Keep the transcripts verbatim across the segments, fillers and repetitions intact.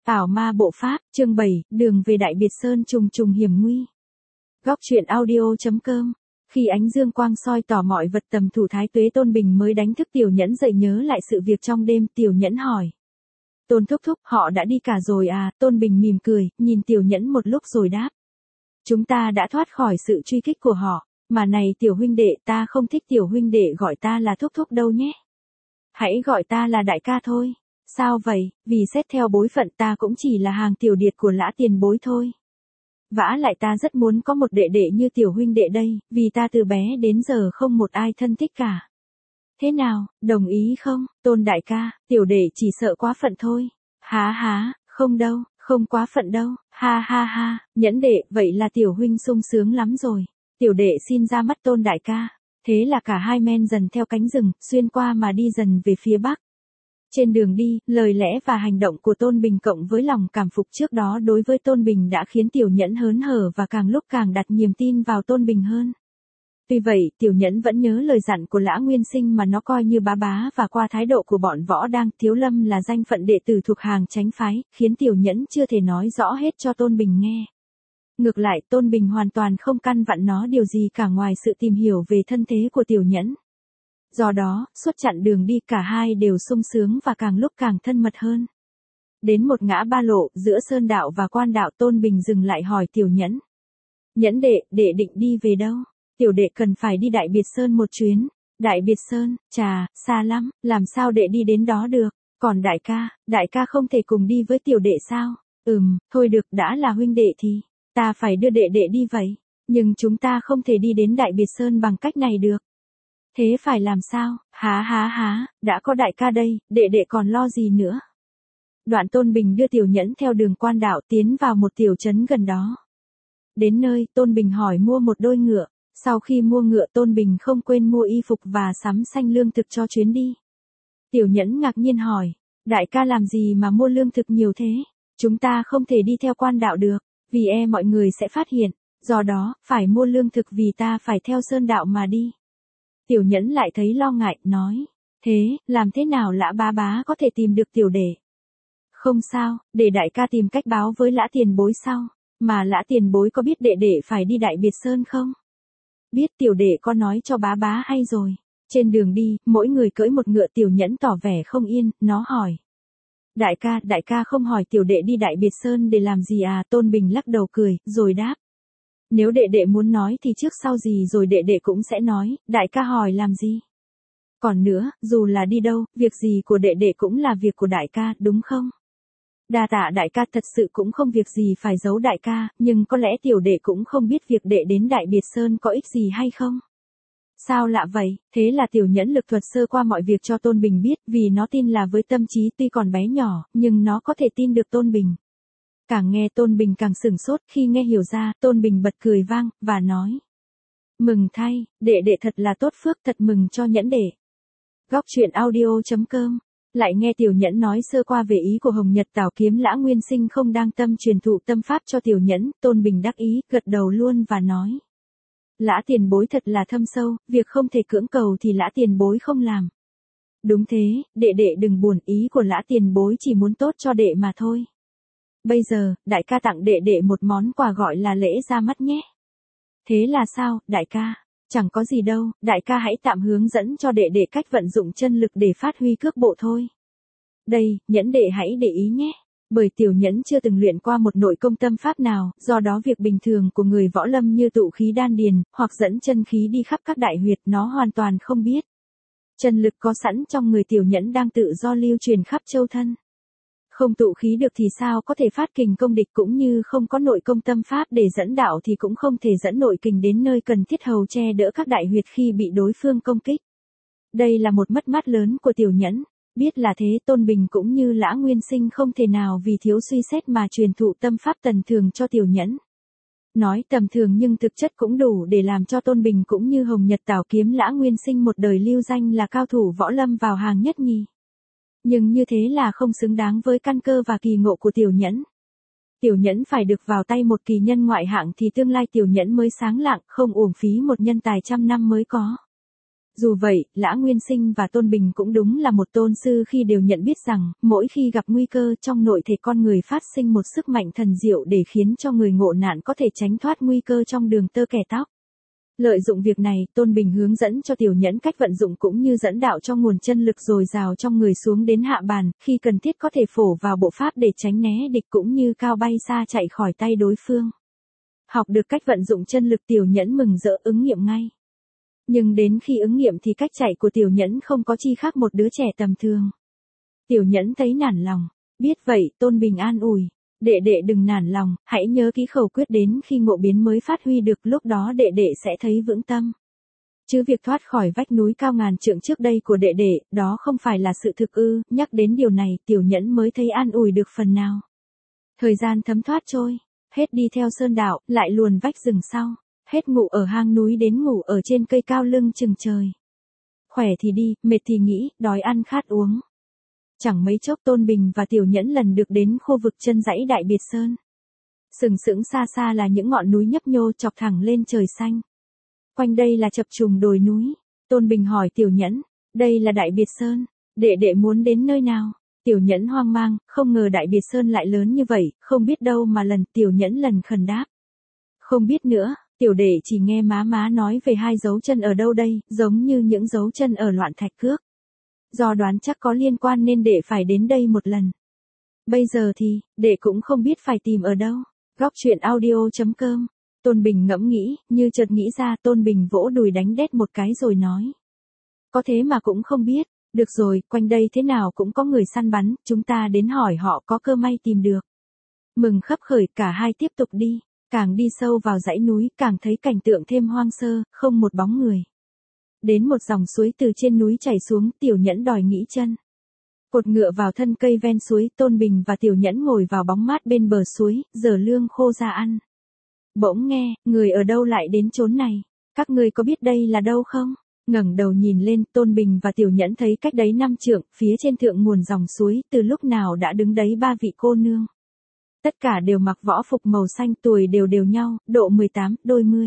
Tảo ma bộ pháp, chương bảy, đường về Đại Biệt Sơn trùng trùng hiểm nguy. Góc truyện audio chấm com. Khi ánh dương quang soi tỏ mọi vật tầm thủ Thái Tuế Tôn Bình mới đánh thức Tiểu Nhẫn dậy nhớ lại sự việc trong đêm. Tiểu Nhẫn hỏi. Tôn thúc thúc, họ đã đi cả rồi à? Tôn Bình mỉm cười, nhìn Tiểu Nhẫn một lúc rồi đáp. Chúng ta đã thoát khỏi sự truy kích của họ, mà này Tiểu huynh đệ, ta không thích Tiểu huynh đệ gọi ta là thúc thúc đâu nhé. Hãy gọi ta là đại ca thôi. Sao vậy? Vì xét theo bối phận ta cũng chỉ là hàng tiểu điệt của Lã tiền bối thôi. Vả lại ta rất muốn có một đệ đệ như Tiểu huynh đệ đây, vì ta từ bé đến giờ không một ai thân thích cả. Thế nào, đồng ý không, Tôn đại ca? Tiểu đệ chỉ sợ quá phận thôi. Há há, không đâu, không quá phận đâu, ha ha ha, Nhẫn đệ, vậy là Tiểu huynh sung sướng lắm rồi. Tiểu đệ xin ra mắt Tôn đại ca. Thế là cả hai men dần theo cánh rừng, xuyên qua mà đi dần về phía bắc. Trên đường đi, lời lẽ và hành động của Tôn Bình cộng với lòng cảm phục trước đó đối với Tôn Bình đã khiến Tiểu Nhẫn hớn hở và càng lúc càng đặt niềm tin vào Tôn Bình hơn. Tuy vậy, Tiểu Nhẫn vẫn nhớ lời dặn của Lã Nguyên Sinh mà nó coi như bá bá, và qua thái độ của bọn Võ Đang, Thiếu Lâm là danh phận đệ tử thuộc hàng chánh phái, khiến Tiểu Nhẫn chưa thể nói rõ hết cho Tôn Bình nghe. Ngược lại, Tôn Bình hoàn toàn không căn vặn nó điều gì cả ngoài sự tìm hiểu về thân thế của Tiểu Nhẫn. Do đó, suốt chặng đường đi cả hai đều sung sướng và càng lúc càng thân mật hơn. Đến một ngã ba lộ, giữa Sơn Đạo và Quan Đạo, Tôn Bình dừng lại hỏi Tiểu Nhẫn. Nhẫn đệ, đệ định đi về đâu? Tiểu đệ cần phải đi Đại Biệt Sơn một chuyến. Đại Biệt Sơn, chà, xa lắm, làm sao đệ đi đến đó được? Còn đại ca, đại ca không thể cùng đi với tiểu đệ sao? Ừm, thôi được, đã là huynh đệ thì, ta phải đưa đệ đệ đi vậy. Nhưng chúng ta không thể đi đến Đại Biệt Sơn bằng cách này được. Thế phải làm sao? Há há há, đã có đại ca đây, đệ đệ còn lo gì nữa? Đoạn Tôn Bình đưa Tiểu Nhẫn theo đường Quan Đạo tiến vào một tiểu trấn gần đó. Đến nơi, Tôn Bình hỏi mua một đôi ngựa. Sau khi mua ngựa, Tôn Bình không quên mua y phục và sắm xanh lương thực cho chuyến đi. Tiểu Nhẫn ngạc nhiên hỏi, đại ca làm gì mà mua lương thực nhiều thế? Chúng ta không thể đi theo Quan Đạo được, vì e mọi người sẽ phát hiện, do đó, phải mua lương thực vì ta phải theo Sơn Đạo mà đi. Tiểu Nhẫn lại thấy lo ngại, nói, thế, làm thế nào Lã bá bá có thể tìm được tiểu đệ? Không sao, để đại ca tìm cách báo với Lã tiền bối sau, mà Lã tiền bối có biết đệ đệ phải đi Đại Biệt Sơn không? Biết, tiểu đệ có nói cho bá bá hay rồi. Trên đường đi, mỗi người cưỡi một ngựa. Tiểu Nhẫn tỏ vẻ không yên, nó hỏi. Đại ca, đại ca không hỏi tiểu đệ đi Đại Biệt Sơn để làm gì à? Tôn Bình lắc đầu cười, rồi đáp. Nếu đệ đệ muốn nói thì trước sau gì rồi đệ đệ cũng sẽ nói, đại ca hỏi làm gì? Còn nữa, dù là đi đâu, việc gì của đệ đệ cũng là việc của đại ca, đúng không? Đa tạ đại ca, thật sự cũng không việc gì phải giấu đại ca, nhưng có lẽ tiểu đệ cũng không biết việc đệ đến Đại Biệt Sơn có ích gì hay không? Sao lạ vậy? Thế là Tiểu Nhẫn lực thuật sơ qua mọi việc cho Tôn Bình biết, vì nó tin là với tâm trí tuy còn bé nhỏ, nhưng nó có thể tin được Tôn Bình. Càng nghe Tôn Bình càng sửng sốt, khi nghe hiểu ra, Tôn Bình bật cười vang, và nói. Mừng thay, đệ đệ thật là tốt phước, thật mừng cho Nhẫn đệ. Góc truyện audio chấm com. Lại nghe Tiểu Nhẫn nói sơ qua về ý của Hồng Nhật Tảo Kiếm Lã Nguyên Sinh không đang tâm truyền thụ tâm pháp cho Tiểu Nhẫn, Tôn Bình đắc ý, gật đầu luôn và nói. Lã tiền bối thật là thâm sâu, việc không thể cưỡng cầu thì Lã tiền bối không làm. Đúng thế, đệ đệ đừng buồn, ý của Lã tiền bối chỉ muốn tốt cho đệ mà thôi. Bây giờ, đại ca tặng đệ đệ một món quà gọi là lễ ra mắt nhé. Thế là sao, đại ca? Chẳng có gì đâu, đại ca hãy tạm hướng dẫn cho đệ đệ cách vận dụng chân lực để phát huy cước bộ thôi. Đây, Nhẫn đệ hãy để ý nhé. Bởi Tiểu Nhẫn chưa từng luyện qua một nội công tâm pháp nào, do đó việc bình thường của người võ lâm như tụ khí đan điền, hoặc dẫn chân khí đi khắp các đại huyệt nó hoàn toàn không biết. Chân lực có sẵn trong người Tiểu Nhẫn đang tự do lưu truyền khắp châu thân. Không tụ khí được thì sao có thể phát kình công địch, cũng như không có nội công tâm pháp để dẫn đạo thì cũng không thể dẫn nội kình đến nơi cần thiết hầu che đỡ các đại huyệt khi bị đối phương công kích. Đây là một mất mát lớn của Tiểu Nhẫn. Biết là thế, Tôn Bình cũng như Lã Nguyên Sinh không thể nào vì thiếu suy xét mà truyền thụ tâm pháp tầm thường cho Tiểu Nhẫn. Nói tầm thường nhưng thực chất cũng đủ để làm cho Tôn Bình cũng như Hồng Nhật Tảo Kiếm Lã Nguyên Sinh một đời lưu danh là cao thủ võ lâm vào hàng nhất nhì. Nhưng như thế là không xứng đáng với căn cơ và kỳ ngộ của Tiểu Nhẫn. Tiểu Nhẫn phải được vào tay một kỳ nhân ngoại hạng thì tương lai Tiểu Nhẫn mới sáng lạng, không uổng phí một nhân tài trăm năm mới có. Dù vậy, Lã Nguyên Sinh và Tôn Bình cũng đúng là một tôn sư khi đều nhận biết rằng, mỗi khi gặp nguy cơ trong nội thể con người phát sinh một sức mạnh thần diệu để khiến cho người ngộ nạn có thể tránh thoát nguy cơ trong đường tơ kẻ tóc. Lợi dụng việc này, Tôn Bình hướng dẫn cho Tiểu Nhẫn cách vận dụng cũng như dẫn đạo cho nguồn chân lực dồi dào trong người xuống đến hạ bàn, khi cần thiết có thể phổ vào bộ pháp để tránh né địch cũng như cao bay xa chạy khỏi tay đối phương. Học được cách vận dụng chân lực, Tiểu Nhẫn mừng rỡ ứng nghiệm ngay. Nhưng đến khi ứng nghiệm thì cách chạy của Tiểu Nhẫn không có chi khác một đứa trẻ tầm thường. Tiểu Nhẫn thấy nản lòng, biết vậy, Tôn Bình an ủi. Đệ đệ đừng nản lòng, hãy nhớ kỹ khẩu quyết đến khi ngộ biến mới phát huy được, lúc đó đệ đệ sẽ thấy vững tâm. Chứ việc thoát khỏi vách núi cao ngàn trượng trước đây của đệ đệ, đó không phải là sự thực ư? Nhắc đến điều này, Tiểu Nhẫn mới thấy an ủi được phần nào. Thời gian thấm thoát trôi, hết đi theo sơn đạo, lại luồn vách rừng sau, hết ngủ ở hang núi đến ngủ ở trên cây cao lưng chừng trời. Khỏe thì đi, mệt thì nghĩ, đói ăn khát uống. Chẳng mấy chốc Tôn Bình và Tiểu Nhẫn lần được đến khu vực chân dãy Đại Biệt Sơn. Sừng sững xa xa là những ngọn núi nhấp nhô chọc thẳng lên trời xanh. Quanh đây là chập trùng đồi núi. Tôn Bình hỏi Tiểu Nhẫn, đây là Đại Biệt Sơn, đệ đệ muốn đến nơi nào? Tiểu Nhẫn hoang mang, không ngờ Đại Biệt Sơn lại lớn như vậy, không biết đâu mà lần. Tiểu Nhẫn lần khẩn đáp. Không biết nữa, tiểu đệ chỉ nghe má má nói về hai dấu chân ở đâu đây, giống như những dấu chân ở Loạn Thạch Cước. Do đoán chắc có liên quan nên đệ phải đến đây một lần. Bây giờ thì, đệ cũng không biết phải tìm ở đâu. Góc truyện audio chấm com. Tôn Bình ngẫm nghĩ, như chợt nghĩ ra, Tôn Bình vỗ đùi đánh đét một cái rồi nói. Có thế mà cũng không biết, được rồi, quanh đây thế nào cũng có người săn bắn, chúng ta đến hỏi họ có cơ may tìm được. Mừng khấp khởi, cả hai tiếp tục đi, càng đi sâu vào dãy núi, càng thấy cảnh tượng thêm hoang sơ, không một bóng người. Đến một dòng suối từ trên núi chảy xuống, Tiểu Nhẫn đòi nghỉ chân. Cột ngựa vào thân cây ven suối, Tôn Bình và Tiểu Nhẫn ngồi vào bóng mát bên bờ suối, giở lương khô ra ăn. Bỗng nghe, người ở đâu lại đến chốn này? Các ngươi có biết đây là đâu không? Ngẩng đầu nhìn lên, Tôn Bình và Tiểu Nhẫn thấy cách đấy năm trượng, phía trên thượng nguồn dòng suối, từ lúc nào đã đứng đấy ba vị cô nương. Tất cả đều mặc võ phục màu xanh, tuổi đều đều nhau, độ mười tám, đôi mươi.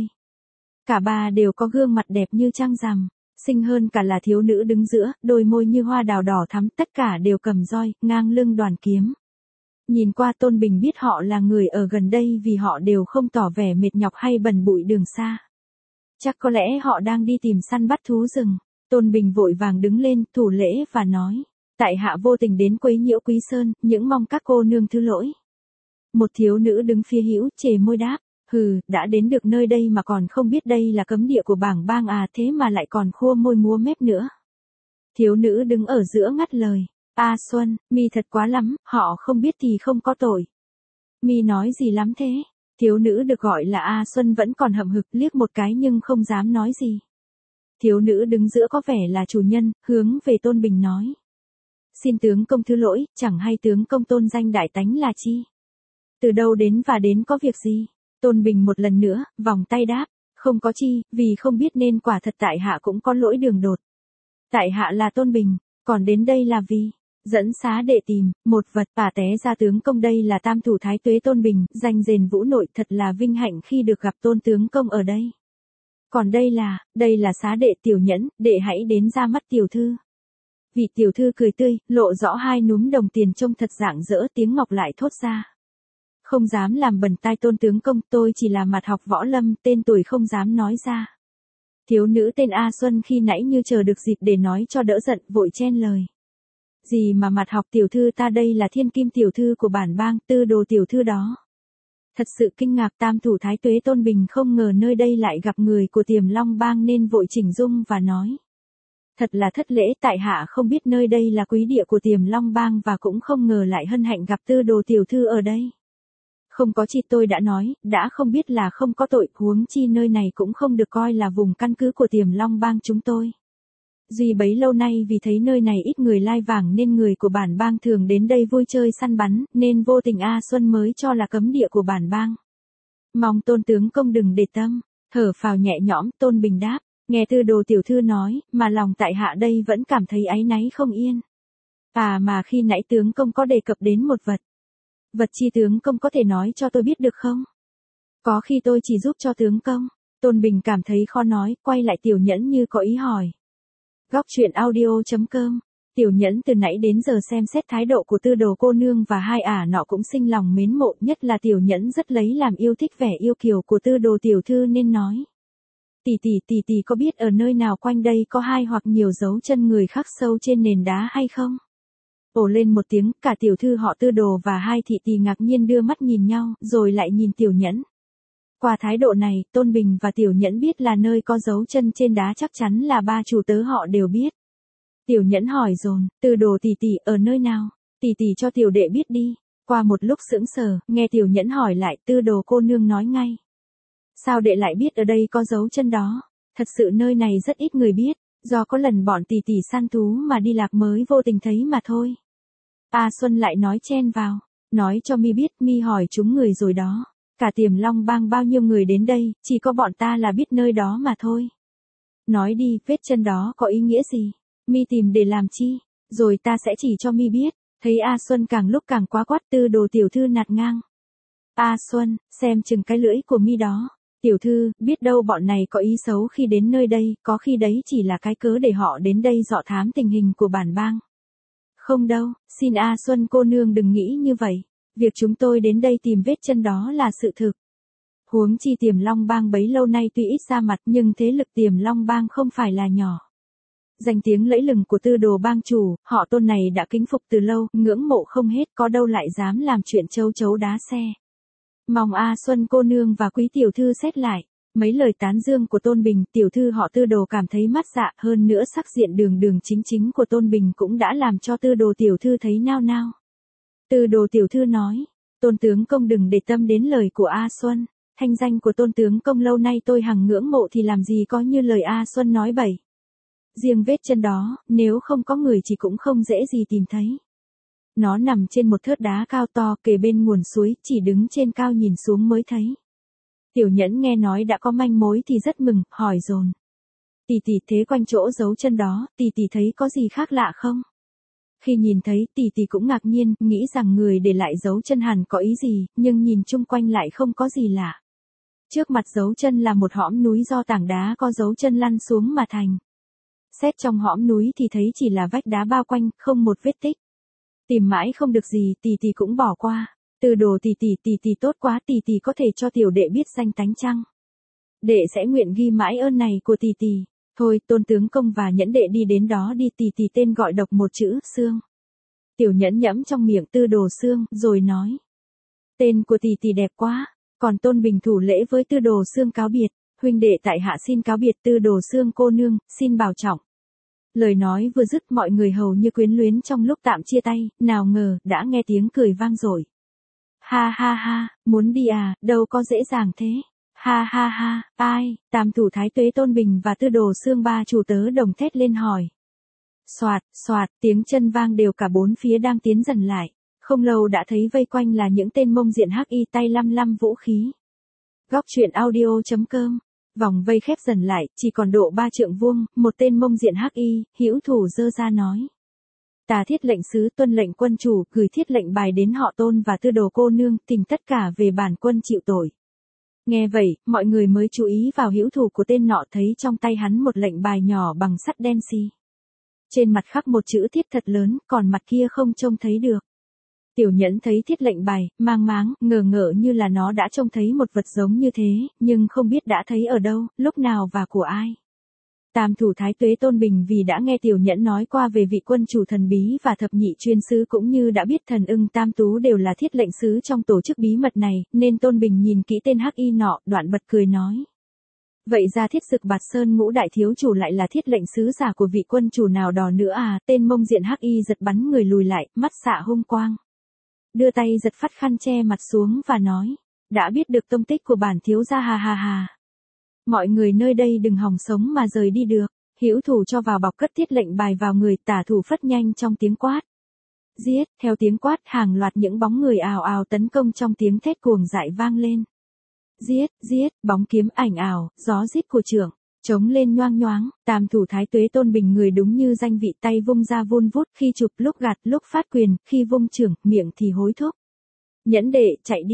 Cả ba đều có gương mặt đẹp như trăng rằm, xinh hơn cả là thiếu nữ đứng giữa, đôi môi như hoa đào đỏ thắm, tất cả đều cầm roi, ngang lưng đoàn kiếm. Nhìn qua Tôn Bình biết họ là người ở gần đây vì họ đều không tỏ vẻ mệt nhọc hay bần bụi đường xa. Chắc có lẽ họ đang đi tìm săn bắt thú rừng. Tôn Bình vội vàng đứng lên, thủ lễ và nói, tại hạ vô tình đến quấy nhiễu Quý Sơn, những mong các cô nương thứ lỗi. Một thiếu nữ đứng phía hữu, chề môi đáp. Hừ, đã đến được nơi đây mà còn không biết đây là cấm địa của bảng bang à, thế mà lại còn khua môi múa mép nữa. Thiếu nữ đứng ở giữa ngắt lời. A Xuân, mi thật quá lắm, họ không biết thì không có tội. Mi nói gì lắm thế? Thiếu nữ được gọi là A Xuân vẫn còn hậm hực liếc một cái nhưng không dám nói gì. Thiếu nữ đứng giữa có vẻ là chủ nhân, hướng về Tôn Bình nói. Xin tướng công thứ lỗi, chẳng hay tướng công tôn danh đại tánh là chi? Từ đâu đến và đến có việc gì? Tôn Bình một lần nữa, vòng tay đáp, không có chi, vì không biết nên quả thật tại hạ cũng có lỗi đường đột. Tại hạ là Tôn Bình, còn đến đây là vì, dẫn xá đệ tìm, một vật, bà té ra tướng công đây là tam thủ thái tuế Tôn Bình, danh rền vũ nội, thật là vinh hạnh khi được gặp Tôn tướng công ở đây. Còn đây là, đây là xá đệ Tiểu Nhẫn, đệ hãy đến ra mắt tiểu thư. Vị tiểu thư cười tươi, lộ rõ hai núm đồng tiền trông thật rạng rỡ, tiếng ngọc lại thốt ra. Không dám làm bẩn tai Tôn tướng công, tôi chỉ là mặt học võ lâm, tên tuổi không dám nói ra. Thiếu nữ tên A Xuân khi nãy như chờ được dịp để nói cho đỡ giận, vội chen lời. Gì mà mặt học tiểu thư ta, đây là thiên kim tiểu thư của bản bang, tư đồ tiểu thư đó. Thật sự kinh ngạc, tam thủ thái tuế Tôn Bình không ngờ nơi đây lại gặp người của Tiềm Long bang nên vội chỉnh dung và nói. Thật là thất lễ, tại hạ không biết nơi đây là quý địa của Tiềm Long bang và cũng không ngờ lại hân hạnh gặp tư đồ tiểu thư ở đây. Không có chi, tôi đã nói, đã không biết là không có tội, huống chi nơi này cũng không được coi là vùng căn cứ của Tiềm Long bang chúng tôi. Duy bấy lâu nay vì thấy nơi này ít người lai vàng nên người của bản bang thường đến đây vui chơi săn bắn, nên vô tình A Xuân mới cho là cấm địa của bản bang. Mong Tôn tướng công đừng để tâm, thở phào nhẹ nhõm, Tôn Bình đáp, nghe tư đồ tiểu thư nói, mà lòng tại hạ đây vẫn cảm thấy áy náy không yên. À mà khi nãy tướng công có đề cập đến một vật. Vật chi tướng công có thể nói cho tôi biết được không? Có khi tôi chỉ giúp cho tướng công. Tôn Bình cảm thấy khó nói, quay lại Tiểu Nhẫn như có ý hỏi. Góc truyện audio.com. Tiểu Nhẫn từ nãy đến giờ xem xét thái độ của Tư Đồ cô nương và hai ả nọ cũng sinh lòng mến mộ, nhất là Tiểu Nhẫn rất lấy làm yêu thích vẻ yêu kiều của Tư Đồ tiểu thư nên nói: "Tỷ tỷ, tỷ tỷ có biết ở nơi nào quanh đây có hai hoặc nhiều dấu chân người khắc sâu trên nền đá hay không?" Ồ lên một tiếng, cả tiểu thư họ Tư Đồ và hai thị tỷ ngạc nhiên đưa mắt nhìn nhau, rồi lại nhìn Tiểu Nhẫn. Qua thái độ này, Tôn Bình và Tiểu Nhẫn biết là nơi có dấu chân trên đá chắc chắn là ba chủ tớ họ đều biết. Tiểu Nhẫn hỏi dồn: "Tư Đồ tỷ tỷ ở nơi nào? Tỷ tỷ cho tiểu đệ biết đi." Qua một lúc sững sờ, nghe Tiểu Nhẫn hỏi lại, Tư Đồ cô nương nói ngay: "Sao đệ lại biết ở đây có dấu chân đó? Thật sự nơi này rất ít người biết, do có lần bọn tỷ tỷ săn thú mà đi lạc mới vô tình thấy mà thôi." A Xuân lại nói chen vào: "Nói cho mi biết, mi hỏi chúng người rồi đó. Cả Tiềm Long Bang bao nhiêu người đến đây, chỉ có bọn ta là biết nơi đó mà thôi. Nói đi, vết chân đó có ý nghĩa gì? Mi tìm để làm chi? Rồi ta sẽ chỉ cho mi biết." Thấy A Xuân càng lúc càng quá quát, Tư Đồ tiểu thư nạt ngang: "A Xuân, xem chừng cái lưỡi của mi đó. Tiểu thư, biết đâu bọn này có ý xấu khi đến nơi đây, có khi đấy chỉ là cái cớ để họ đến đây dọ thám tình hình của bản bang." "Không đâu, xin A Xuân cô nương đừng nghĩ như vậy. Việc chúng tôi đến đây tìm vết chân đó là sự thực. Huống chi Tiềm Long Bang bấy lâu nay tuy ít ra mặt nhưng thế lực Tiềm Long Bang không phải là nhỏ. Danh tiếng lẫy lừng của Tư Đồ bang chủ, họ Tôn này đã kính phục từ lâu, ngưỡng mộ không hết, có đâu lại dám làm chuyện châu chấu đá xe. Mong A Xuân cô nương và quý tiểu thư xét lại." Mấy lời tán dương của Tôn Bình, tiểu thư họ Tư Đồ cảm thấy mắt dạ, hơn nữa sắc diện đường đường chính chính của Tôn Bình cũng đã làm cho Tư Đồ tiểu thư thấy nao nao. Tư Đồ tiểu thư nói: "Tôn tướng công đừng để tâm đến lời của A Xuân. Thanh danh của Tôn tướng công lâu nay tôi hằng ngưỡng mộ thì làm gì có như lời A Xuân nói bậy. Riêng vết chân đó, nếu không có người chỉ cũng không dễ gì tìm thấy. Nó nằm trên một thớt đá cao to kề bên nguồn suối, chỉ đứng trên cao nhìn xuống mới thấy." Tiểu Nhẫn nghe nói đã có manh mối thì rất mừng, hỏi dồn: "Tỷ tỷ, thế quanh chỗ dấu chân đó, tỷ tỷ thấy có gì khác lạ không?" Khi nhìn thấy, tỷ tỷ cũng ngạc nhiên, nghĩ rằng người để lại dấu chân hẳn có ý gì, nhưng nhìn chung quanh lại không có gì lạ. Trước mặt dấu chân là một hõm núi do tảng đá có dấu chân lăn xuống mà thành. Xét trong hõm núi thì thấy chỉ là vách đá bao quanh, không một vết tích. Tìm mãi không được gì, tỷ tỷ cũng bỏ qua. Tư Đồ tỷ tỷ, tỷ tỷ tốt quá, tỷ tỷ có thể cho tiểu đệ biết danh tánh chăng? Đệ sẽ nguyện ghi mãi ơn này của tỷ tỷ. Thôi, Tôn tướng công và Nhẫn đệ đi đến đó đi." Tỷ tỷ tên gọi độc một chữ, Sương. Tiểu Nhẫn nhẫm trong miệng Tư Đồ Sương, rồi nói: "Tên của tỷ tỷ đẹp quá." Còn Tôn Bình thủ lễ với Tư Đồ Sương cáo biệt: "Huynh đệ tại hạ xin cáo biệt Tư Đồ Sương cô nương, xin bảo trọng." Lời nói vừa dứt, mọi người hầu như quyến luyến trong lúc tạm chia tay, nào ngờ đã nghe tiếng cười vang dội. "Ha ha ha, muốn đi à, đâu có dễ dàng thế. Ha ha ha, ai?" Tam thủ thái tuế Tôn Bình và Tư Đồ Sương ba chủ tớ đồng thét lên hỏi. Soạt, soạt, tiếng chân vang đều, cả bốn phía đang tiến dần lại. Không lâu đã thấy vây quanh là những tên mông diện hắc y tay lăm lăm vũ khí. Góc truyện audio.com. Vòng vây khép dần lại, chỉ còn độ ba trượng vuông, một tên mông diện hắc y, hữu thủ giơ ra nói: "Ta thiết lệnh sứ tuân lệnh quân chủ, gửi thiết lệnh bài đến họ Tôn và Tư Đồ cô nương, tình tất cả về bản quân chịu tội." Nghe vậy, mọi người mới chú ý vào hữu thủ của tên nọ, thấy trong tay hắn một lệnh bài nhỏ bằng sắt đen xì. Trên mặt khắc một chữ thiết thật lớn, còn mặt kia không trông thấy được. Tiểu Nhẫn thấy thiết lệnh bài, mang máng, ngờ ngợ như là nó đã trông thấy một vật giống như thế, nhưng không biết đã thấy ở đâu, lúc nào và của ai. Tam thủ thái tuế Tôn Bình vì đã nghe Tiểu Nhẫn nói qua về vị quân chủ thần bí và thập nhị chuyên sứ, cũng như đã biết thần ưng tam tú đều là thiết lệnh sứ trong tổ chức bí mật này, nên Tôn Bình nhìn kỹ tên hắc y nọ, đoạn bật cười nói: "Vậy ra Thiết Dực Bạt Sơn ngũ đại thiếu chủ lại là thiết lệnh sứ giả của vị quân chủ nào đó nữa à?" Tên mông diện hắc y giật bắn người lùi lại, mắt xạ hung quang. Đưa tay giật phát khăn che mặt xuống và nói: "Đã biết được tông tích của bản thiếu gia, hà hà hà. Mọi người nơi đây đừng hòng sống mà rời đi được." Hữu thủ cho vào bọc cất thiết lệnh bài vào người, tả thủ phất nhanh trong tiếng quát: "Giết!" Theo tiếng quát, hàng loạt những bóng người ào ào tấn công, trong tiếng thét cuồng dại vang lên. "Giết, giết!" Bóng kiếm ảnh ảo, gió rít của trưởng trống lên nhoang nhoáng. Tam thủ thái tuế Tôn Bình người đúng như danh vị, tay vung ra vun vút, khi chụp lúc gạt, lúc phát quyền, khi vung trưởng, miệng thì hối thúc: "Nhẫn đệ, chạy đi,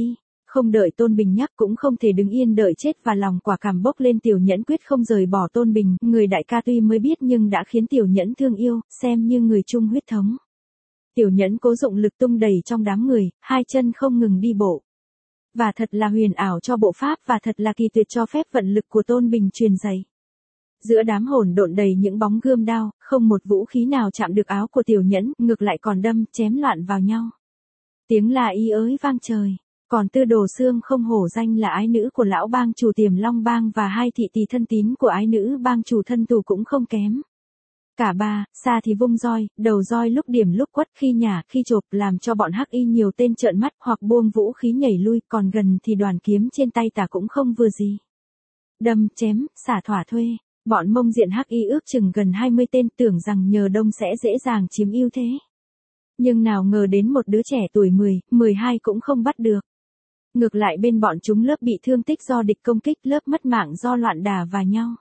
Không đợi Tôn Bình nhắc cũng không thể đứng yên đợi chết và lòng quả cảm bốc lên Tiểu Nhẫn quyết không rời bỏ Tôn Bình, người đại ca tuy mới biết nhưng đã khiến Tiểu Nhẫn thương yêu, xem như người chung huyết thống. Tiểu Nhẫn cố dụng lực tung đầy trong đám người, hai chân không ngừng đi bộ. Và thật là huyền ảo cho bộ pháp và thật là kỳ tuyệt cho phép vận lực của Tôn Bình truyền dày. Giữa đám hỗn độn đầy những bóng gươm đao, không một vũ khí nào chạm được áo của Tiểu Nhẫn, ngược lại còn đâm, chém loạn vào nhau. Tiếng là y ới vang trời. Còn Tư Đồ Xương không hổ danh là ái nữ của lão bang chủ Tiềm Long bang và hai thị tỳ thân tín của ái nữ bang chủ thân tù cũng không kém. Cả ba, xa thì vung roi, đầu roi lúc điểm lúc quất, khi nhả khi chộp, làm cho bọn hắc y nhiều tên trợn mắt hoặc buông vũ khí nhảy lui, còn gần thì đoàn kiếm trên tay tả cũng không vừa gì. Đâm, chém, xả thỏa thuê, bọn Mông Diện hắc y ước chừng gần hai mươi tên, tưởng rằng nhờ đông sẽ dễ dàng chiếm ưu thế. Nhưng nào ngờ đến một đứa trẻ tuổi mười, mười hai cũng không bắt được. Ngược lại bên bọn chúng lớp bị thương tích do địch công kích, lớp mất mạng do loạn đả và nhau.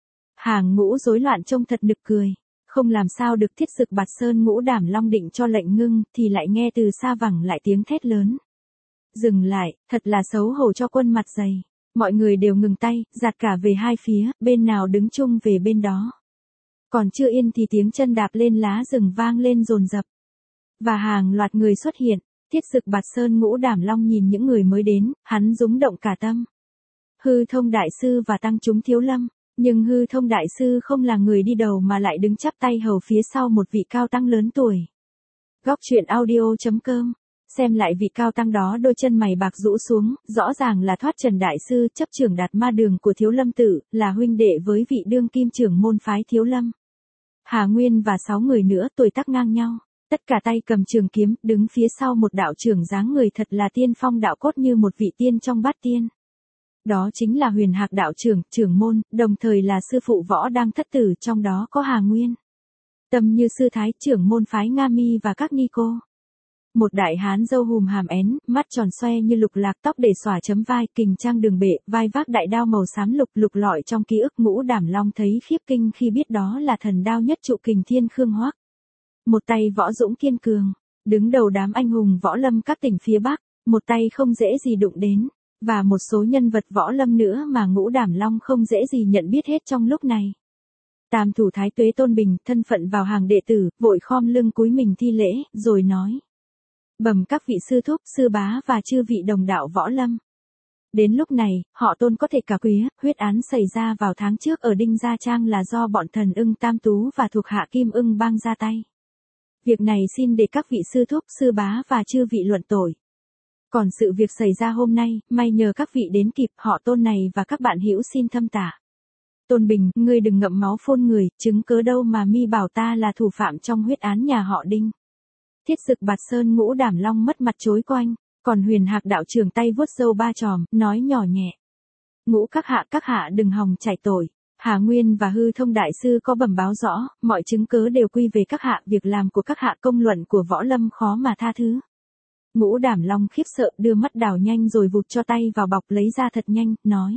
Hàng ngũ rối loạn trông thật nực cười. Không làm sao được Thiết Dực Bạt Sơn Ngũ Đảm Long định cho lệnh ngưng, thì lại nghe từ xa vẳng lại tiếng thét lớn. Dừng lại, thật là xấu hổ cho quân mặt dày. Mọi người đều ngừng tay, giạt cả về hai phía, bên nào đứng chung về bên đó. Còn chưa yên thì tiếng chân đạp lên lá rừng vang lên dồn dập. Và hàng loạt người xuất hiện. Thiết Dực Bạt Sơn Ngũ Đảm Long nhìn những người mới đến, hắn rúng động cả tâm. Hư Thông Đại Sư và tăng chúng Thiếu Lâm. Nhưng Hư Thông Đại Sư không là người đi đầu mà lại đứng chắp tay hầu phía sau một vị cao tăng lớn tuổi. Góc truyện audio chấm com. Xem lại vị cao tăng đó, đôi chân mày bạc rũ xuống, rõ ràng là Thoát Trần Đại Sư, chấp trưởng Đạt Ma Đường của Thiếu Lâm Tự, là huynh đệ với vị đương kim trưởng môn phái Thiếu Lâm. Hà Nguyên và sáu người nữa tuổi tác ngang nhau, tất cả tay cầm trường kiếm, đứng phía sau một đạo trưởng dáng người thật là tiên phong đạo cốt như một vị tiên trong bát tiên. Đó chính là Huyền Hạc đạo trưởng, trưởng môn, đồng thời là sư phụ Võ Đang thất tử, trong đó có Hà Nguyên. Tâm Như Sư Thái, trưởng môn phái Nga Mi và các ni cô. Một đại hán râu hùm hàm én, mắt tròn xoe như lục lạc, tóc để xõa chấm vai, kình trang đường bệ, vai vác đại đao màu xám lục, lục lọi trong ký ức Ngũ Đảm Long thấy khiếp kinh khi biết đó là thần đao nhất trụ Kình Thiên Khương Hoắc. Một tay võ dũng kiên cường, đứng đầu đám anh hùng võ lâm các tỉnh phía Bắc, một tay không dễ gì đụng đến. Và một số nhân vật võ lâm nữa mà Ngũ Đảm Long không dễ gì nhận biết hết trong lúc này. Tam thủ thái tuế Tôn Bình, thân phận vào hàng đệ tử, vội khom lưng cúi mình thi lễ, rồi nói. Bẩm các vị sư thúc, sư bá và chư vị đồng đạo võ lâm. Đến lúc này, họ Tôn có thể cả quía, huyết án xảy ra vào tháng trước ở Đinh Gia Trang là do bọn thần ưng Tam Tú và thuộc hạ Kim ưng bang ra tay. Việc này xin để các vị sư thúc, sư bá và chư vị luận tội. Còn sự việc xảy ra hôm nay, may nhờ các vị đến kịp, họ Tôn này và các bạn hữu xin thâm tả. Tôn Bình, ngươi đừng ngậm máu phun người, chứng cớ đâu mà mi bảo ta là thủ phạm trong huyết án nhà họ Đinh. Thiết Dực Bạt Sơn Ngũ Đảm Long mất mặt chối quanh, còn Huyền Hạc đạo trưởng tay vuốt râu ba chòm, nói nhỏ nhẹ. Ngũ các hạ các hạ đừng hòng chạy tội. Hà Nguyên và Hư Thông Đại Sư có bẩm báo rõ, mọi chứng cớ đều quy về các hạ, việc làm của các hạ công luận của võ lâm khó mà tha thứ. Ngũ Đảm Long khiếp sợ đưa mắt đảo nhanh rồi vụt cho tay vào bọc lấy ra thật nhanh, nói.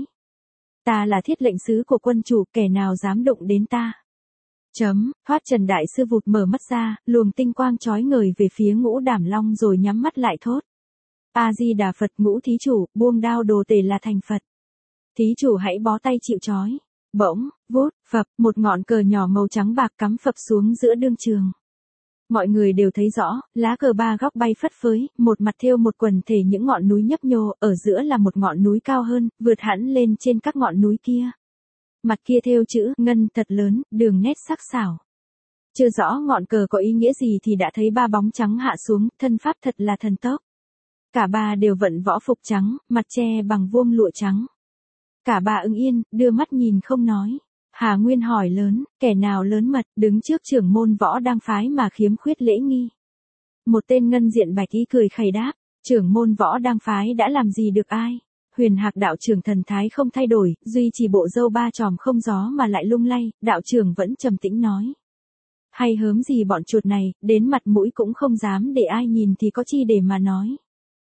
Ta là thiết lệnh sứ của quân chủ, kẻ nào dám đụng đến ta. Chấm, Thoát Trần Đại Sư vụt mở mắt ra, luồng tinh quang chói ngời về phía Ngũ Đảm Long rồi nhắm mắt lại thốt. A-di-đà Phật. Ngũ thí chủ, buông đao đồ tể là thành Phật. Thí chủ hãy bó tay chịu trói. Bỗng, vút, phập, một ngọn cờ nhỏ màu trắng bạc cắm phập xuống giữa đương trường. Mọi người đều thấy rõ, lá cờ ba góc bay phất phới, một mặt thêu một quần thể những ngọn núi nhấp nhô, ở giữa là một ngọn núi cao hơn, vượt hẳn lên trên các ngọn núi kia. Mặt kia thêu chữ ngân thật lớn, đường nét sắc sảo. Chưa rõ ngọn cờ có ý nghĩa gì thì đã thấy ba bóng trắng hạ xuống, thân pháp thật là thần tốc. Cả ba đều vận võ phục trắng, mặt che bằng vuông lụa trắng. Cả ba ứng yên, đưa mắt nhìn không nói. Hà Nguyên hỏi lớn, kẻ nào lớn mật, đứng trước trưởng môn Võ Đang phái mà khiếm khuyết lễ nghi. Một tên ngân diện bạch y cười khẩy đáp, trưởng môn Võ Đang phái đã làm gì được ai. Huyền Hạc đạo trưởng thần thái không thay đổi, duy trì bộ râu ba chòm không gió mà lại lung lay, đạo trưởng vẫn trầm tĩnh nói. Hay hớm gì bọn chuột này, đến mặt mũi cũng không dám để ai nhìn thì có chi để mà nói.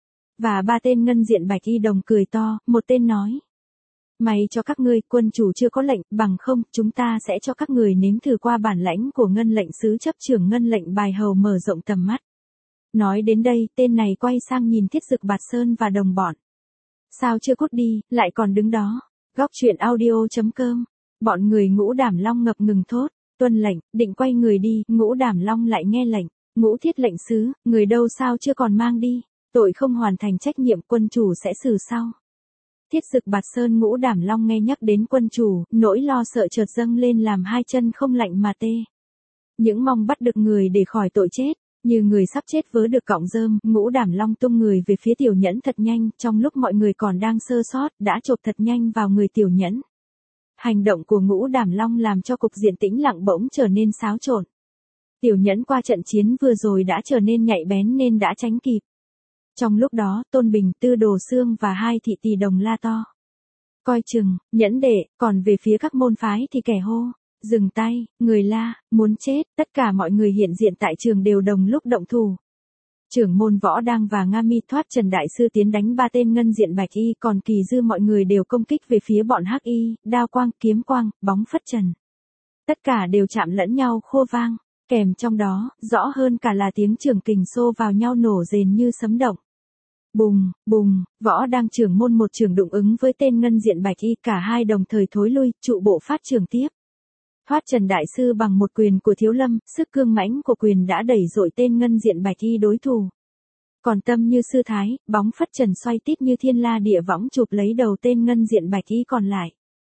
Và ba tên ngân diện bạch y đồng cười to, một tên nói. May cho các ngươi, quân chủ chưa có lệnh, bằng không, chúng ta sẽ cho các người nếm thử qua bản lãnh của ngân lệnh sứ chấp trưởng ngân lệnh bài hầu mở rộng tầm mắt. Nói đến đây, tên này quay sang nhìn Thiết Dực Bạt Sơn và đồng bọn. Sao chưa cút đi, lại còn đứng đó. Góc chuyện audio.com. Bọn người Ngũ Đảm Long ngập ngừng thốt, tuân lệnh, định quay người đi, Ngũ Đảm Long lại nghe lệnh. Ngũ Thiết lệnh sứ, người đâu sao chưa còn mang đi, tội không hoàn thành trách nhiệm quân chủ sẽ xử sau. Thiết Dực Bạt Sơn Ngũ Đảm Long nghe nhắc đến quân chủ, nỗi lo sợ chợt dâng lên làm hai chân không lạnh mà tê. Những mong bắt được người để khỏi tội chết, như người sắp chết vớ được cọng rơm, Ngũ Đảm Long tung người về phía Tiểu Nhẫn thật nhanh, trong lúc mọi người còn đang sơ sót, đã chộp thật nhanh vào người Tiểu Nhẫn. Hành động của Ngũ Đảm Long làm cho cục diện tĩnh lặng bỗng trở nên xáo trộn. Tiểu Nhẫn qua trận chiến vừa rồi đã trở nên nhạy bén nên đã tránh kịp. Trong lúc đó, Tôn Bình, Tư Đồ Xương và hai thị tỳ đồng la to. Coi chừng, Nhẫn đệ, còn về phía các môn phái thì kẻ hô, dừng tay, người la, muốn chết, tất cả mọi người hiện diện tại trường đều đồng lúc động thủ. Trưởng môn Võ Đăng và Nga Mi thoát Trần Đại Sư tiến đánh ba tên ngân diện bạch y, còn kỳ dư mọi người đều công kích về phía bọn hắc y, đao quang, kiếm quang, bóng phất trần. Tất cả đều chạm lẫn nhau khô vang, kèm trong đó, rõ hơn cả là tiếng trường kình xô vào nhau nổ rền như sấm động. Bùng, bùng, Võ Đăng trưởng môn một trường đụng ứng với tên ngân diện bạch y, cả hai đồng thời thối lui, trụ bộ phát trường tiếp. Thoát Trần Đại Sư bằng một quyền của Thiếu Lâm, sức cương mãnh của quyền đã đẩy dội tên ngân diện bạch y đối thủ. Còn tâm như sư thái, bóng phất trần xoay tít như thiên la địa võng chụp lấy đầu tên ngân diện bạch y còn lại.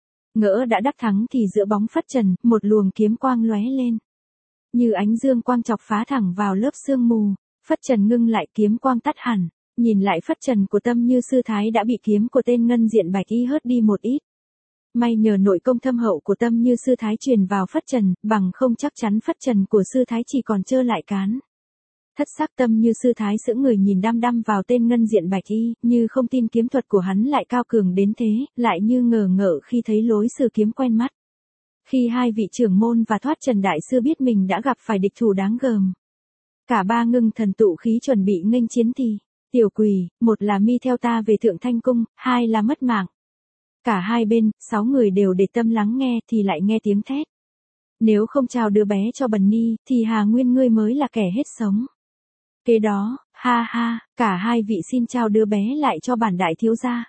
Ngỡ đã đắc thắng thì giữa bóng phất trần, một luồng kiếm quang lóe lên. Như ánh dương quang chọc phá thẳng vào lớp sương mù, phất trần ngưng lại, kiếm quang tắt hẳn. Nhìn lại phất trần của tâm như sư thái đã bị kiếm của tên ngân diện bạch y hớt đi một ít. May nhờ nội công thâm hậu của tâm như sư thái truyền vào phất trần, bằng không chắc chắn phất trần của sư thái chỉ còn trơ lại cán. Thất sắc tâm như sư thái sững người nhìn đăm đăm vào tên ngân diện bạch y, như không tin kiếm thuật của hắn lại cao cường đến thế, lại như ngờ ngợ khi thấy lối sử kiếm quen mắt. Khi hai vị trưởng môn và Thoát Trần Đại Sư biết mình đã gặp phải địch thủ đáng gờm. Cả ba ngưng thần tụ khí chuẩn bị nghênh chiến thì, tiểu quỷ, một là mi theo ta về Thượng Thanh Cung, hai là mất mạng. Cả hai bên, sáu người đều để tâm lắng nghe thì lại nghe tiếng thét. Nếu không trao đứa bé cho Bần Ni, thì Hà Nguyên ngươi mới là kẻ hết sống. Kế đó, ha ha, cả hai vị xin trao đứa bé lại cho bản đại thiếu gia.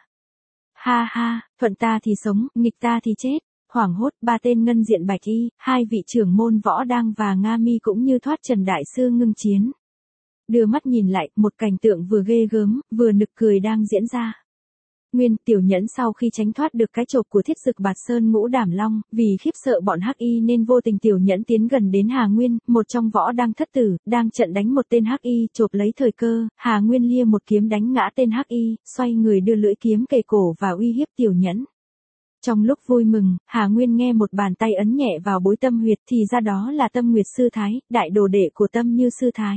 Ha ha, thuận ta thì sống, nghịch ta thì chết. Hoảng hốt, ba tên ngân diện bạch y, hai vị trưởng môn Võ Đăng và Nga Mi cũng như Thoát Trần Đại Sư ngưng chiến. Đưa mắt nhìn lại, một cảnh tượng vừa ghê gớm, vừa nực cười đang diễn ra. Nguyên Tiểu Nhẫn sau khi tránh thoát được cái chộp của Thiết Dực Bạt Sơn Ngũ Đảm Long, vì khiếp sợ bọn hắc y nên vô tình Tiểu Nhẫn tiến gần đến Hà Nguyên, một trong Võ Đăng thất tử, đang trận đánh một tên hắc y, chộp lấy thời cơ, Hà Nguyên lia một kiếm đánh ngã tên hắc y, xoay người đưa lưỡi kiếm kề cổ và uy hiếp Tiểu Nhẫn. Trong lúc vui mừng, Hà Nguyên nghe một bàn tay ấn nhẹ vào bối Tâm Nguyệt thì ra đó là Tâm Nguyệt sư thái, đại đồ đệ của Tâm Như sư thái.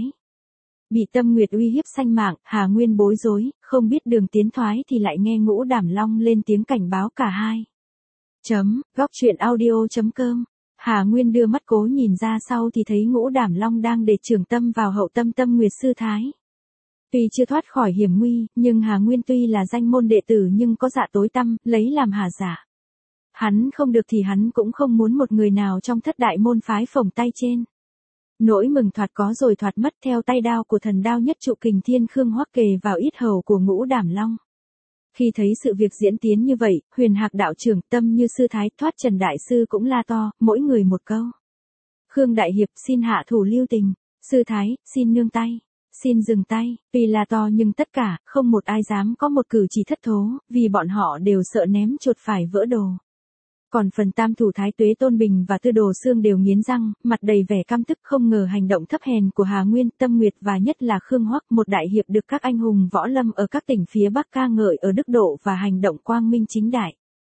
Bị Tâm Nguyệt uy hiếp sanh mạng, Hà Nguyên bối rối, không biết đường tiến thoái thì lại nghe Ngũ Đảm Long lên tiếng cảnh báo cả hai. Chấm, góc chuyện audio.com. Hà Nguyên đưa mắt cố nhìn ra sau thì thấy Ngũ Đảm Long đang để trường tâm vào hậu tâm Tâm Nguyệt sư thái. Tuy chưa thoát khỏi hiểm nguy, nhưng Hà Nguyên tuy là danh môn đệ tử nhưng có dạ tối tăm, lấy làm hà giả. Hắn không được thì hắn cũng không muốn một người nào trong thất đại môn phái phồng tay trên. Nỗi mừng thoạt có rồi thoạt mất theo tay đao của thần đao nhất trụ kình thiên Khương Hoắc kề vào yết hầu của Ngũ Đảm Long. Khi thấy sự việc diễn tiến như vậy, Huyền Hạc đạo trưởng Tâm Như sư thái, Thoát Trần Đại Sư cũng la to, mỗi người một câu. Khương Đại Hiệp xin hạ thủ lưu tình, sư thái, xin nương tay, xin dừng tay, vì la to nhưng tất cả, không một ai dám có một cử chỉ thất thố, vì bọn họ đều sợ ném chuột phải vỡ đồ. Còn phần tam thủ thái Tuế Tôn Bình và Tư Đồ Xương đều nghiến răng, mặt đầy vẻ căm tức không ngờ hành động thấp hèn của Hà Nguyên, Tâm Nguyệt và nhất là Khương Hoắc, một đại hiệp được các anh hùng võ lâm ở các tỉnh phía Bắc ca ngợi ở đức độ và hành động quang minh chính đại.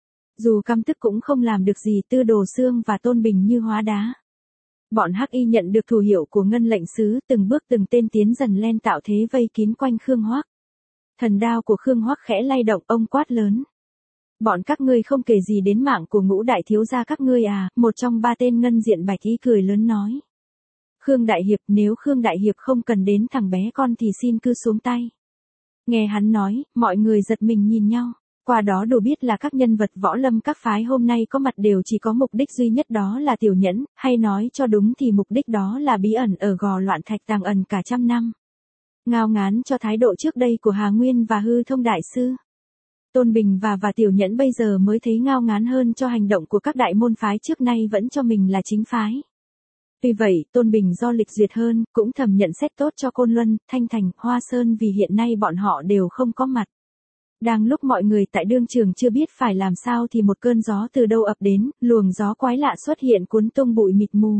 Dù căm tức cũng không làm được gì Tư Đồ Xương và Tôn Bình như hóa đá. Bọn hắc y nhận được thủ hiệu của ngân lệnh sứ, từng bước từng tên tiến dần lên tạo thế vây kín quanh Khương Hoắc. Thần đao của Khương Hoắc khẽ lay động, ông quát lớn. Bọn các ngươi không kể gì đến mạng của Ngũ đại thiếu gia các ngươi à, một trong ba tên ngân diện bạch y cười lớn nói. Khương Đại Hiệp, nếu Khương Đại Hiệp không cần đến thằng bé con thì xin cứ xuống tay. Nghe hắn nói, mọi người giật mình nhìn nhau, qua đó đủ biết là các nhân vật võ lâm các phái hôm nay có mặt đều chỉ có mục đích duy nhất đó là Tiểu Nhẫn, hay nói cho đúng thì mục đích đó là bí ẩn ở Gò Loạn Thạch tàng ẩn cả trăm năm. Ngao ngán cho thái độ trước đây của Hà Nguyên và Hư Thông Đại Sư. Tôn Bình và và Tiểu Nhẫn bây giờ mới thấy ngao ngán hơn cho hành động của các đại môn phái trước nay vẫn cho mình là chính phái. Tuy vậy, Tôn Bình do lịch duyệt hơn, cũng thầm nhận xét tốt cho Côn Luân, Thanh Thành, Hoa Sơn vì hiện nay bọn họ đều không có mặt. Đang lúc mọi người tại đương trường chưa biết phải làm sao thì một cơn gió từ đâu ập đến, luồng gió quái lạ xuất hiện cuốn tung bụi mịt mù.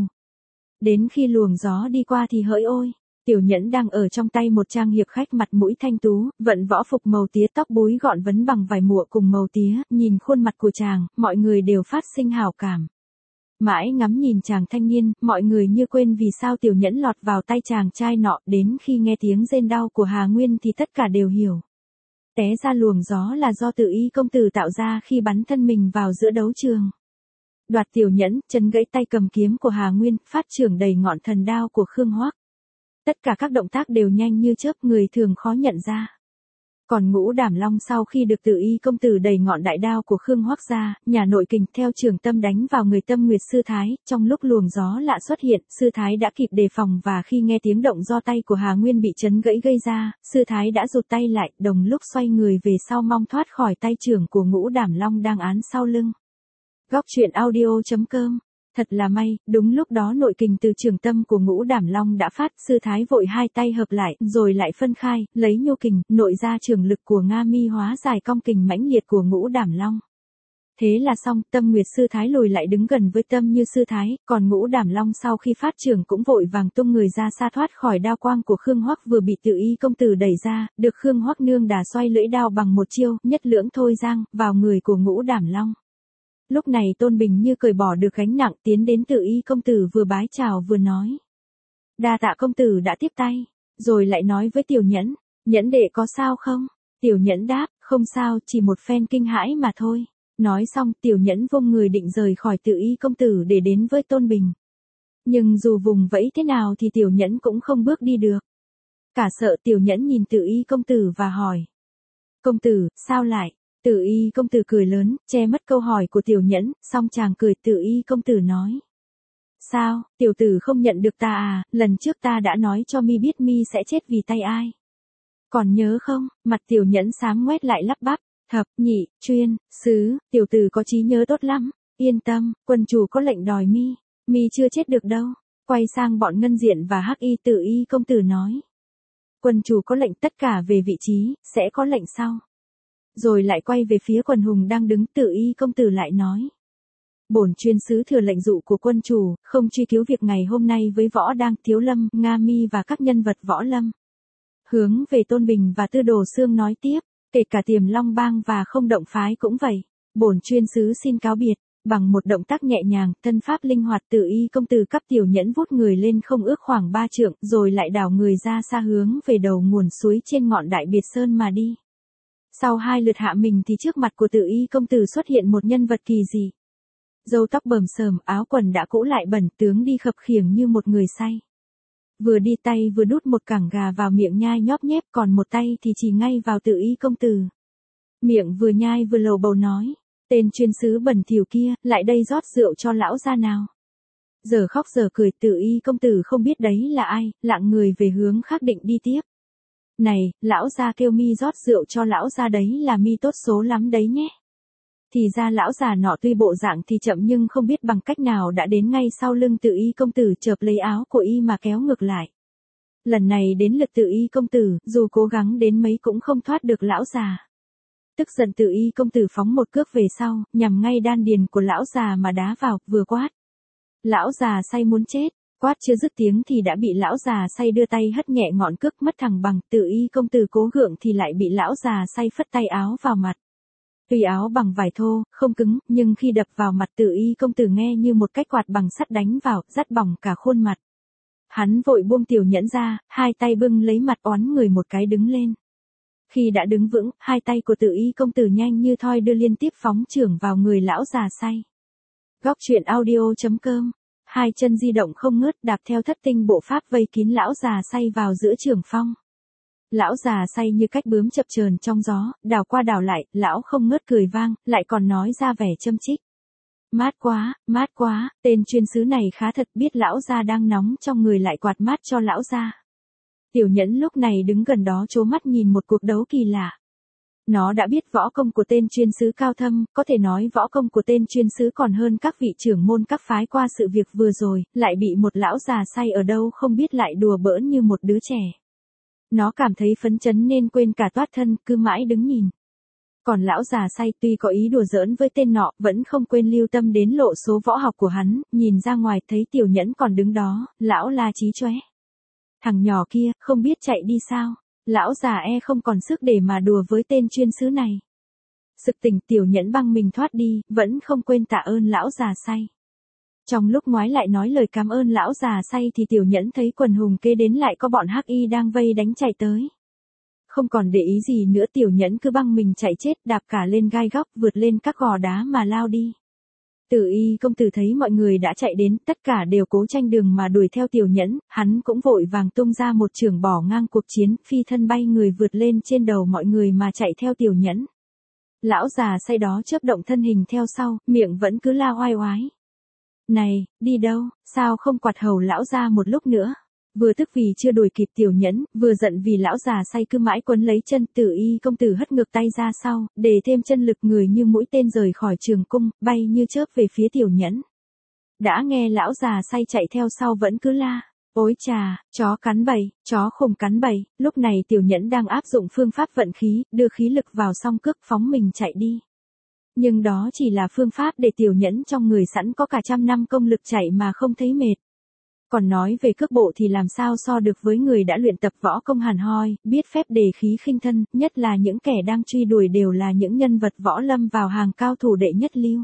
Đến khi luồng gió đi qua thì hỡi ôi, Tiểu Nhẫn đang ở trong tay một trang hiệp khách mặt mũi thanh tú, vận võ phục màu tía, tóc búi gọn vấn bằng vải mụa cùng màu tía, nhìn khuôn mặt của chàng, mọi người đều phát sinh hảo cảm. Mãi ngắm nhìn chàng thanh niên, mọi người như quên vì sao Tiểu Nhẫn lọt vào tay chàng trai nọ, đến khi nghe tiếng rên đau của Hà Nguyên thì tất cả đều hiểu. Té ra luồng gió là do Tự Y công tử tạo ra khi bắn thân mình vào giữa đấu trường. Đoạt Tiểu Nhẫn, chân gãy tay cầm kiếm của Hà Nguyên, phát trưởng đầy ngọn thần đao của Khương Hoắc. Tất cả các động tác đều nhanh như chớp, người thường khó nhận ra. Còn Ngũ Đảm Long sau khi được Tự Y công tử đẩy ngọn đại đao của Khương Hoắc ra, nhà nội kình theo trường tâm đánh vào người Tâm Nguyệt sư thái, trong lúc luồng gió lạ xuất hiện, sư thái đã kịp đề phòng và khi nghe tiếng động do tay của Hà Nguyên bị chấn gãy gây ra, sư thái đã rụt tay lại, đồng lúc xoay người về sau mong thoát khỏi tay trưởng của Ngũ Đảm Long đang án sau lưng. Góc truyện audio chấm com. Thật là may, đúng lúc đó nội kình từ trường tâm của Ngũ Đảm Long đã phát, sư thái vội hai tay hợp lại, rồi lại phân khai, lấy nhô kình, nội ra trường lực của Nga Mi hóa giải cong kình mãnh liệt của Ngũ Đảm Long. Thế là xong, Tâm Nguyệt sư thái lùi lại đứng gần với Tâm Như sư thái, còn Ngũ Đảm Long sau khi phát trường cũng vội vàng tung người ra xa thoát khỏi đao quang của Khương Hoắc vừa bị Tự Y công tử đẩy ra, được Khương Hoắc nương đà xoay lưỡi đao bằng một chiêu, nhất lưỡng thôi giang, vào người của Ngũ Đảm Long. Lúc này Tôn Bình như cởi bỏ được gánh nặng tiến đến Tự Y công tử vừa bái chào vừa nói. Đa tạ công tử đã tiếp tay, rồi lại nói với Tiểu Nhẫn, Nhẫn đệ có sao không? Tiểu Nhẫn đáp, không sao, chỉ một phen kinh hãi mà thôi. Nói xong Tiểu Nhẫn vung người định rời khỏi Tự Y công tử để đến với Tôn Bình. Nhưng dù vùng vẫy thế nào thì Tiểu Nhẫn cũng không bước đi được. Cả sợ Tiểu Nhẫn nhìn Tự Y công tử và hỏi. Công tử, sao lại? Tự Y công tử cười lớn, che mất câu hỏi của Tiểu Nhẫn, xong chàng cười. Tự Y công tử nói. Sao, tiểu tử không nhận được ta à, lần trước ta đã nói cho mi biết mi sẽ chết vì tay ai. Còn nhớ không? Mặt Tiểu Nhẫn xám ngoét lại lắp bắp. Thập, nhị, chuyên, sứ, tiểu tử có trí nhớ tốt lắm. Yên tâm, quân chủ có lệnh đòi mi, mi chưa chết được đâu. Quay sang bọn Ngân Diện và Hắc Y. Tự Y công tử nói. Quân chủ có lệnh, tất cả về vị trí, sẽ có lệnh sau. Rồi lại quay về phía quần hùng đang đứng. Tự Y công tử lại nói. Bổn chuyên sứ thừa lệnh dụ của quân chủ, không truy cứu việc ngày hôm nay với Võ Đang, Thiếu Lâm, Nga Mi và các nhân vật võ lâm. Hướng về Tôn Bình và Tư Đồ Xương nói tiếp, kể cả Tiềm Long Bang và Không Động phái cũng vậy. Bổn chuyên sứ xin cáo biệt. Bằng một động tác nhẹ nhàng, thân pháp linh hoạt, Tự Y công tử cấp Tiểu Nhẫn vút người lên không ước khoảng ba trượng, rồi lại đảo người ra xa hướng về đầu nguồn suối trên ngọn Đại Biệt Sơn mà đi. Sau hai lượt hạ mình thì trước mặt của Tự Y công tử xuất hiện một nhân vật kỳ dị. Râu tóc bờm sờm, áo quần đã cũ lại bẩn, tướng đi khập khiễng như một người say. Vừa đi tay vừa đút một cẳng gà vào miệng nhai nhóp nhép, còn một tay thì chỉ ngay vào Tự Y công tử. Miệng vừa nhai vừa lầu bầu nói, tên chuyên sứ bẩn thỉu kia, lại đây rót rượu cho lão gia nào. Giờ khóc giờ cười, Tự Y công tử không biết đấy là ai, lạng người về hướng khác định đi tiếp. Này, lão gia kêu mi rót rượu cho lão gia đấy là mi tốt số lắm đấy nhé. Thì ra lão già nọ tuy bộ dạng thì chậm nhưng không biết bằng cách nào đã đến ngay sau lưng Tự Y công tử, chợp lấy áo của y mà kéo ngược lại. Lần này đến lượt Tự Y công tử, dù cố gắng đến mấy cũng không thoát được lão già. Tức giận Tự Y công tử phóng một cước về sau, nhằm ngay đan điền của lão già mà đá vào, vừa quát. Lão già say muốn chết, quát chưa dứt tiếng thì đã bị lão già say đưa tay hất nhẹ ngọn cước mất thăng bằng. Tự Y công tử cố gượng thì lại bị lão già say phất tay áo vào mặt. Tuy áo bằng vải thô, không cứng, nhưng khi đập vào mặt Tự Y công tử nghe như một cái quạt bằng sắt đánh vào, rát bỏng cả khuôn mặt. Hắn vội buông Tiểu Nhẫn ra, hai tay bưng lấy mặt oán người một cái đứng lên. Khi đã đứng vững, hai tay của Tự Y công tử nhanh như thoi đưa liên tiếp phóng chưởng vào người lão già say. Góc truyện audio chấm com. Hai chân di động không ngớt, đạp theo thất tinh bộ pháp vây kín lão già say vào giữa trường phong. Lão già say như cách bướm chập chờn trong gió, đảo qua đảo lại, lão không ngớt cười vang, lại còn nói ra vẻ châm chích. Mát quá, mát quá, tên chuyên sứ này khá thật, biết lão gia đang nóng trong người lại quạt mát cho lão gia. Tiểu Nhẫn lúc này đứng gần đó trố mắt nhìn một cuộc đấu kỳ lạ. Nó đã biết võ công của tên chuyên sứ cao thâm, có thể nói võ công của tên chuyên sứ còn hơn các vị trưởng môn các phái qua sự việc vừa rồi, lại bị một lão già say ở đâu không biết lại đùa bỡn như một đứa trẻ. Nó cảm thấy phấn chấn nên quên cả toát thân, cứ mãi đứng nhìn. Còn lão già say tuy có ý đùa giỡn với tên nọ, vẫn không quên lưu tâm đến lộ số võ học của hắn, nhìn ra ngoài thấy Tiểu Nhẫn còn đứng đó, lão la chí chóe. Thằng nhỏ kia, không biết chạy đi sao? Lão già e không còn sức để mà đùa với tên chuyên sứ này. Sực tỉnh Tiểu Nhẫn băng mình thoát đi, vẫn không quên tạ ơn lão già say. Trong lúc ngoái lại nói lời cảm ơn lão già say thì Tiểu Nhẫn thấy quần hùng kế đến lại có bọn hắc y đang vây đánh chạy tới. Không còn để ý gì nữa Tiểu Nhẫn cứ băng mình chạy chết, đạp cả lên gai góc, vượt lên các gò đá mà lao đi. Tử Y công tử thấy mọi người đã chạy đến, tất cả đều cố tranh đường mà đuổi theo Tiểu Nhẫn, hắn cũng vội vàng tung ra một chưởng bỏ ngang cuộc chiến, phi thân bay người vượt lên trên đầu mọi người mà chạy theo Tiểu Nhẫn. Lão già say đó chớp động thân hình theo sau, miệng vẫn cứ la oai oái. Này, đi đâu, sao không quạt hầu lão ra một lúc nữa? Vừa tức vì chưa đuổi kịp Tiểu Nhẫn, vừa giận vì lão già say cứ mãi quấn lấy chân. Tử Y công tử hất ngược tay ra sau, để thêm chân lực, người như mũi tên rời khỏi trường cung, bay như chớp về phía Tiểu Nhẫn. Đã nghe lão già say chạy theo sau vẫn cứ la, ôi chà, chó cắn bầy, chó khùng cắn bầy. Lúc này Tiểu Nhẫn đang áp dụng phương pháp vận khí, đưa khí lực vào song cước phóng mình chạy đi. Nhưng đó chỉ là phương pháp để Tiểu Nhẫn trong người sẵn có cả trăm năm công lực chạy mà không thấy mệt. Còn nói về cước bộ thì làm sao so được với người đã luyện tập võ công hàn hoi, biết phép đề khí khinh thân, nhất là những kẻ đang truy đuổi đều là những nhân vật võ lâm vào hàng cao thủ đệ nhất lưu.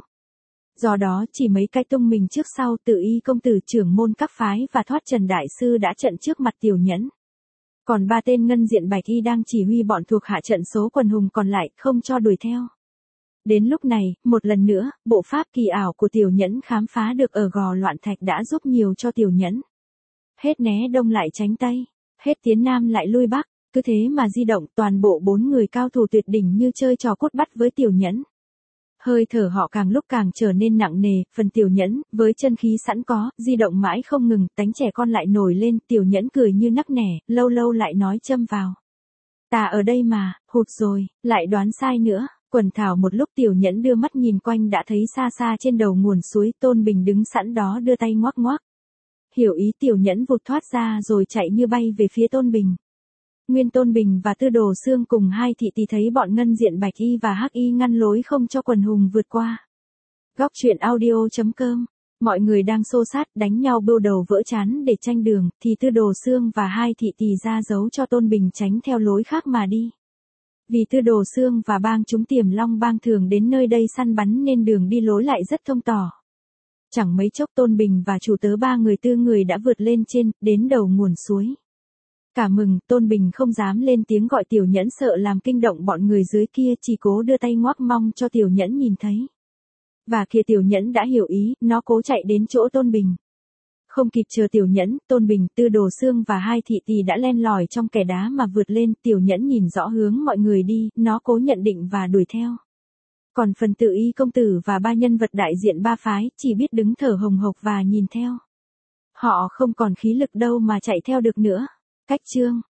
Do đó chỉ mấy cái tung mình trước sau, Tử Y công tử, trưởng môn các phái và Thoát Trần đại sư đã trận trước mặt Tiểu Nhẫn. Còn ba tên ngân diện bạch y đang chỉ huy bọn thuộc hạ trận số quần hùng còn lại, không cho đuổi theo. Đến lúc này, một lần nữa, bộ pháp kỳ ảo của Tiểu Nhẫn khám phá được ở gò loạn thạch đã giúp nhiều cho Tiểu Nhẫn. Hết né đông lại tránh tây, hết tiến nam lại lui bắc, cứ thế mà di động, toàn bộ bốn người cao thủ tuyệt đỉnh như chơi trò cốt bắt với Tiểu Nhẫn. Hơi thở họ càng lúc càng trở nên nặng nề, phần Tiểu Nhẫn, với chân khí sẵn có, di động mãi không ngừng, tánh trẻ con lại nổi lên, Tiểu Nhẫn cười như nắc nẻ, lâu lâu lại nói châm vào. Ta ở đây mà, hụt rồi, lại đoán sai nữa. Quần thảo một lúc Tiểu Nhẫn đưa mắt nhìn quanh đã thấy xa xa trên đầu nguồn suối Tôn Bình đứng sẵn đó đưa tay ngoắc ngoắc. Hiểu ý Tiểu Nhẫn vụt thoát ra rồi chạy như bay về phía Tôn Bình. Nguyên Tôn Bình và Tư Đồ Xương cùng hai thị tỳ thấy bọn ngân diện bạch y và hắc y ngăn lối không cho quần hùng vượt qua. Góc truyện audio chấm com. Mọi người đang xô sát đánh nhau bưu đầu vỡ trán để tranh đường, thì Tư Đồ Xương và hai thị tỳ ra dấu cho Tôn Bình tránh theo lối khác mà đi. Vì Tư Đồ Xương và bang chúng Tiềm Long bang thường đến nơi đây săn bắn nên đường đi lối lại rất thông tỏ. Chẳng mấy chốc Tôn Bình và chủ tớ ba người tư người đã vượt lên trên, đến đầu nguồn suối. Cả mừng, Tôn Bình không dám lên tiếng gọi Tiểu Nhẫn sợ làm kinh động bọn người dưới kia, chỉ cố đưa tay ngoắc mong cho Tiểu Nhẫn nhìn thấy. Và kìa Tiểu Nhẫn đã hiểu ý, nó cố chạy đến chỗ Tôn Bình. Không kịp chờ Tiểu Nhẫn, Tôn Bình, Tư Đồ Xương và hai thị tỳ đã len lỏi trong kẻ đá mà vượt lên. Tiểu Nhẫn nhìn rõ hướng mọi người đi, nó cố nhận định và đuổi theo. Còn phần Tử Y công tử và ba nhân vật đại diện ba phái chỉ biết đứng thở hồng hộc và nhìn theo. Họ không còn khí lực đâu mà chạy theo được nữa. Cách chương